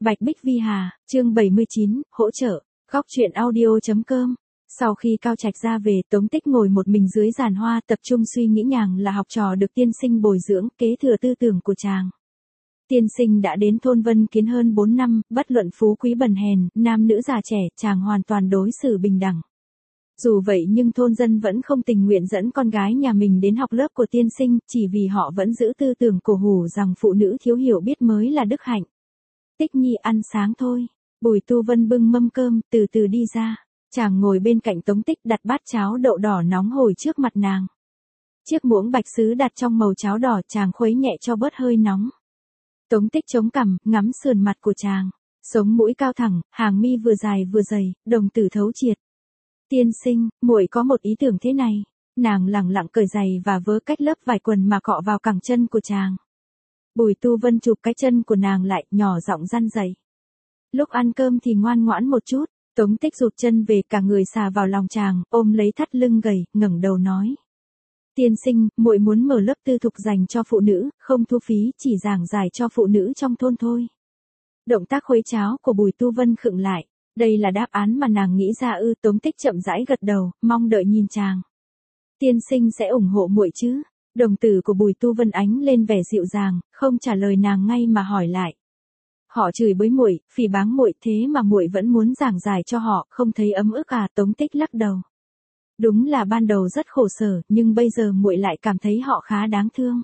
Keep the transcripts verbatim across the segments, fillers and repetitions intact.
Bạch Bích Vi Hà, chương bảy mươi chín, hỗ trợ, góc truyện audio.com. Sau khi Cao Trạch ra về, Tống Tích ngồi một mình dưới giàn hoa tập trung suy nghĩ nhàng là học trò được tiên sinh bồi dưỡng, kế thừa tư tưởng của chàng. Tiên sinh đã đến thôn Vân Kiến hơn bốn năm, bất luận phú quý bần hèn, nam nữ già trẻ, chàng hoàn toàn đối xử bình đẳng. Dù vậy nhưng thôn dân vẫn không tình nguyện dẫn con gái nhà mình đến học lớp của tiên sinh, chỉ vì họ vẫn giữ tư tưởng cổ hủ rằng phụ nữ thiếu hiểu biết mới là đức hạnh. Tích Nhi ăn sáng thôi. Bùi Tu Vân bưng mâm cơm, từ từ đi ra. Chàng ngồi bên cạnh Tống Tích đặt bát cháo đậu đỏ nóng hổi trước mặt nàng. Chiếc muỗng bạch sứ đặt trong màu cháo đỏ, chàng khuấy nhẹ cho bớt hơi nóng. Tống Tích chống cằm, ngắm sườn mặt của chàng. Sống mũi cao thẳng, hàng mi vừa dài vừa dày, đồng tử thấu triệt. Tiên sinh, muội có một ý tưởng thế này. Nàng lẳng lặng cởi giày và vớ cách lớp vải quần mà cọ vào cẳng chân của chàng. Bùi Tu Vân chụp cái chân của nàng lại, nhỏ giọng răn dậy. Lúc ăn cơm thì ngoan ngoãn một chút. Tống Tích rụt chân về, cả người xà vào lòng chàng, ôm lấy thắt lưng gầy, ngẩng đầu nói. Tiên sinh, muội muốn mở lớp tư thục dành cho phụ nữ, không thu phí, chỉ giảng giải cho phụ nữ trong thôn thôi. Động tác khuấy cháo của Bùi Tu Vân khựng lại. Đây là đáp án mà nàng nghĩ ra ư? Tống Tích chậm rãi gật đầu, mong đợi nhìn chàng. Tiên sinh sẽ ủng hộ muội chứ? Đồng tử của Bùi Tu Vân ánh lên vẻ dịu dàng, không trả lời nàng ngay mà hỏi lại. Họ chửi bới muội, phỉ báng muội, thế mà muội vẫn muốn giảng giải cho họ, không thấy ấm ức à? Tống Tích lắc đầu. Đúng là ban đầu rất khổ sở, nhưng bây giờ muội lại cảm thấy họ khá đáng thương.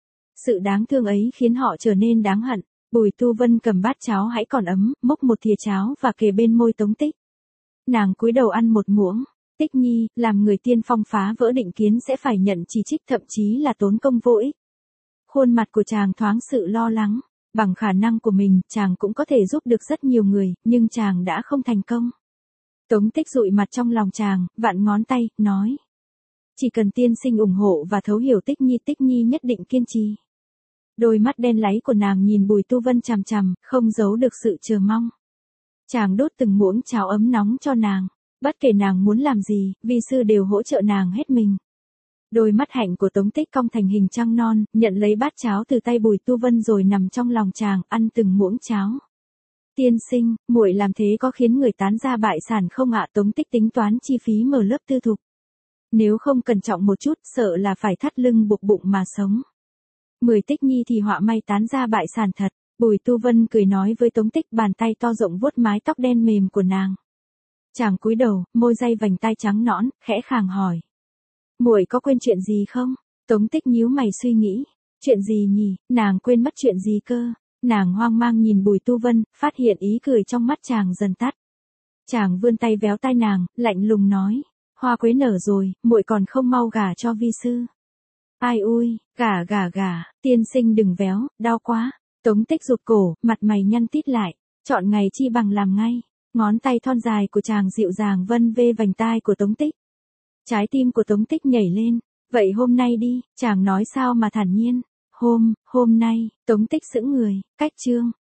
Sự đáng thương ấy khiến họ trở nên đáng hận. Bùi Tu Vân cầm bát cháo hãy còn ấm, múc một thìa cháo và kề bên môi Tống Tích. Nàng cúi đầu ăn một muỗng. Tích Nhi, làm người tiên phong phá vỡ định kiến sẽ phải nhận chỉ trích, thậm chí là tốn công vô ích. Khuôn mặt của chàng thoáng sự lo lắng. Bằng khả năng của mình, chàng cũng có thể giúp được rất nhiều người, nhưng chàng đã không thành công. Tống Tích dụi mặt trong lòng chàng, vặn ngón tay, nói. Chỉ cần tiên sinh ủng hộ và thấu hiểu Tích Nhi, Tích Nhi nhất định kiên trì. Đôi mắt đen láy của nàng nhìn Bùi Tu Vân chằm chằm, không giấu được sự chờ mong. Chàng đốt từng muỗng cháo ấm nóng cho nàng. Bất kể nàng muốn làm gì, vi sư đều hỗ trợ nàng hết mình. Đôi mắt hạnh của Tống Tích cong thành hình trăng non, nhận lấy bát cháo từ tay Bùi Tu Vân rồi nằm trong lòng chàng, ăn từng muỗng cháo. Tiên sinh, muội làm thế có khiến người tán gia bại sản không ạ? Tống Tích tính toán chi phí mở lớp tư thục. Nếu không cẩn trọng một chút, sợ là phải thắt lưng buộc bụng mà sống. Mười Tích Nhi thì họa may tán gia bại sản thật. Bùi Tu Vân cười nói với Tống Tích, bàn tay to rộng vuốt mái tóc đen mềm của nàng. Chàng cúi đầu, môi day vành tai trắng nõn, khẽ khàng hỏi. Muội có quên chuyện gì không? Tống Tích nhíu mày suy nghĩ. Chuyện gì nhỉ? Nàng quên mất chuyện gì cơ? Nàng hoang mang nhìn Bùi Tu Vân, phát hiện ý cười trong mắt chàng dần tắt. Chàng vươn tay véo tai nàng, lạnh lùng nói. Hoa quế nở rồi, muội còn không mau gả cho vi sư. Ai ui, gả gả gả, tiên sinh đừng véo, đau quá. Tống Tích rụt cổ, mặt mày nhăn tít lại. Chọn ngày chi bằng làm ngay. Ngón tay thon dài của chàng dịu dàng vân vê vành tai của Tống Tích. Trái tim của Tống Tích nhảy lên. Vậy hôm nay đi, chàng nói sao mà thản nhiên. Hôm, hôm nay, Tống Tích sững người, cách chương.